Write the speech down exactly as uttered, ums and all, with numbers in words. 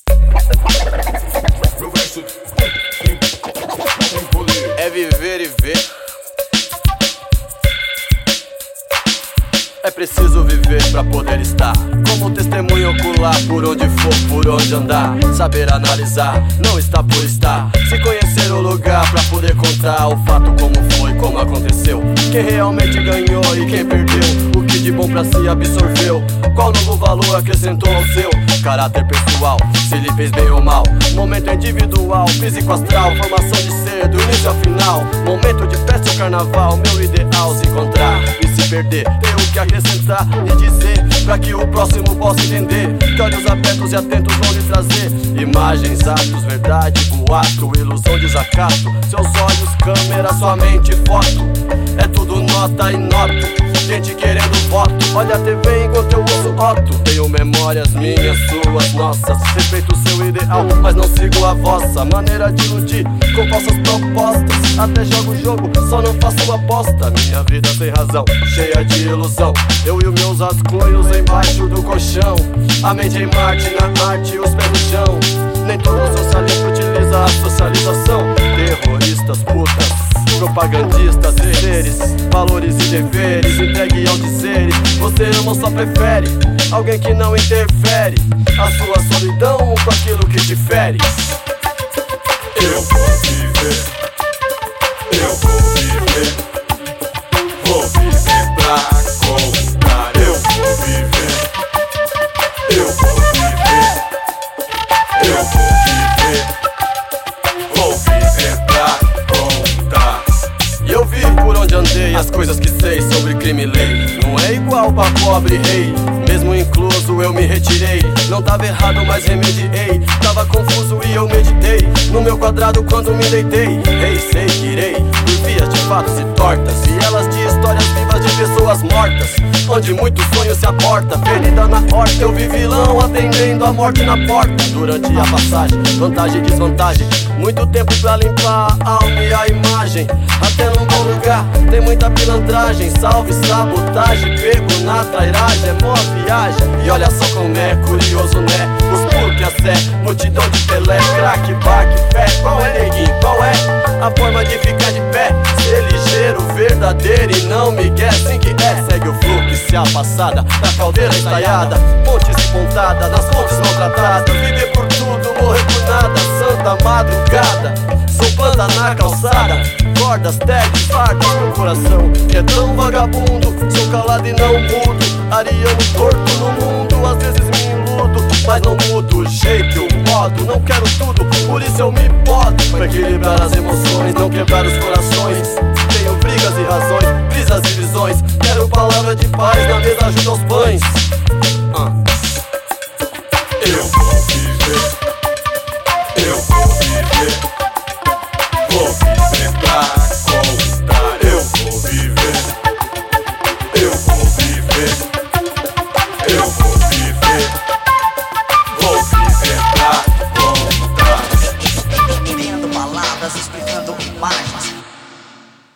É viver e ver. É preciso viver pra poder estar como testemunho ocular, por onde for, por onde andar. Saber analisar, não está por estar. Se conhecer o lugar pra poder contar o fato como foi, como aconteceu. Quem realmente ganhou e quem perdeu, o que de bom pra si absorveu. Qual novo valor acrescentou ao seu caráter pessoal, se lhe fez bem ou mal. Momento individual, físico astral, formação de ser do início ao final. Momento de festa ou carnaval, meu ideal se encontrar e se perder. Ter o que acrescentar e dizer, pra que o próximo possa entender. Que olhos abertos e atentos vão lhe trazer imagens, atos, verdade, boato, ilusão, desacato. Seus olhos, câmera, sua mente, foto. É tudo nota e noto, gente querendo voto. Olha a T V enquanto eu uso Otto. Tenho memórias minhas, suas, nossas. Respeito o seu ideal, mas não sigo a vossa maneira de iludir com falsas propostas. Até jogo o jogo, só não faço aposta. Minha vida sem razão, cheia de ilusão. Eu e os meus rascunhos embaixo do colchão. A mente em Marte, na arte, os pés no chão. Nem todo socialista utiliza a socialização. Terroristas, putas, propagandistas, seres, valores e deveres, entregue ao dizeres. Você ama ou só prefere alguém que não interfere a sua solidão com aquilo que te fere. Eu vou viver, eu vou viver, vou viver pra contar. Eu vou viver, eu vou viver, eu vou viver, vou viver pra contar. E eu vi por onde andei, as coisas que sei sobre crime e lei. Não é igual pra pobre rei, mesmo incluso eu me retirei. Não tava errado, mas remediei. Tava confuso e eu meditei no meu quadrado quando me deitei. Rei, sei que irei por vias de fatos e tortas, e elas de histórias vivas de pessoas mortas, onde muitos sonhos se aporta. Ferida na horta, eu vi vilão atendendo a morte na porta. Durante a passagem, vantagem e desvantagem, muito tempo pra limpar a alma e a imagem. Até num bom lugar, tem muita pilantragem. Salve, sabotagem, pego na trairagem. É mó viagem, e olha só como é curioso, né? Os putos, a sé, multidão de Pelé, craque, baque, fé. Qual é, neguinho, qual é a forma de ficar de pé? Ser ligeiro, verdadeiro e não migué, assim que é. Segue o fluxo, se a passada da caldeira estaiada, pontes e pontada, nas fontes maltratadas. Viver por tudo, morrer por nada, santa madrugada, sou planta na calçada. Cordas, tags, fardas no coração, que é tão vagabundo. Sou calado e não mudo, ariano torto no mundo. Às vezes me iludo, mas não mudo o jeito e o modo. Não quero tudo, por isso eu me boto pra equilibrar as emoções, não quebrar os corações. Tenho brigas e razões, brisas e visões. Quero palavra de paz na mesa junto aos pães. uh. Eu vou viver, eu vou viver, vou viver pra contar. Eu vou viver, eu vou viver, eu vou viver, vou viver pra contar. Criando palavras, explicando imagens.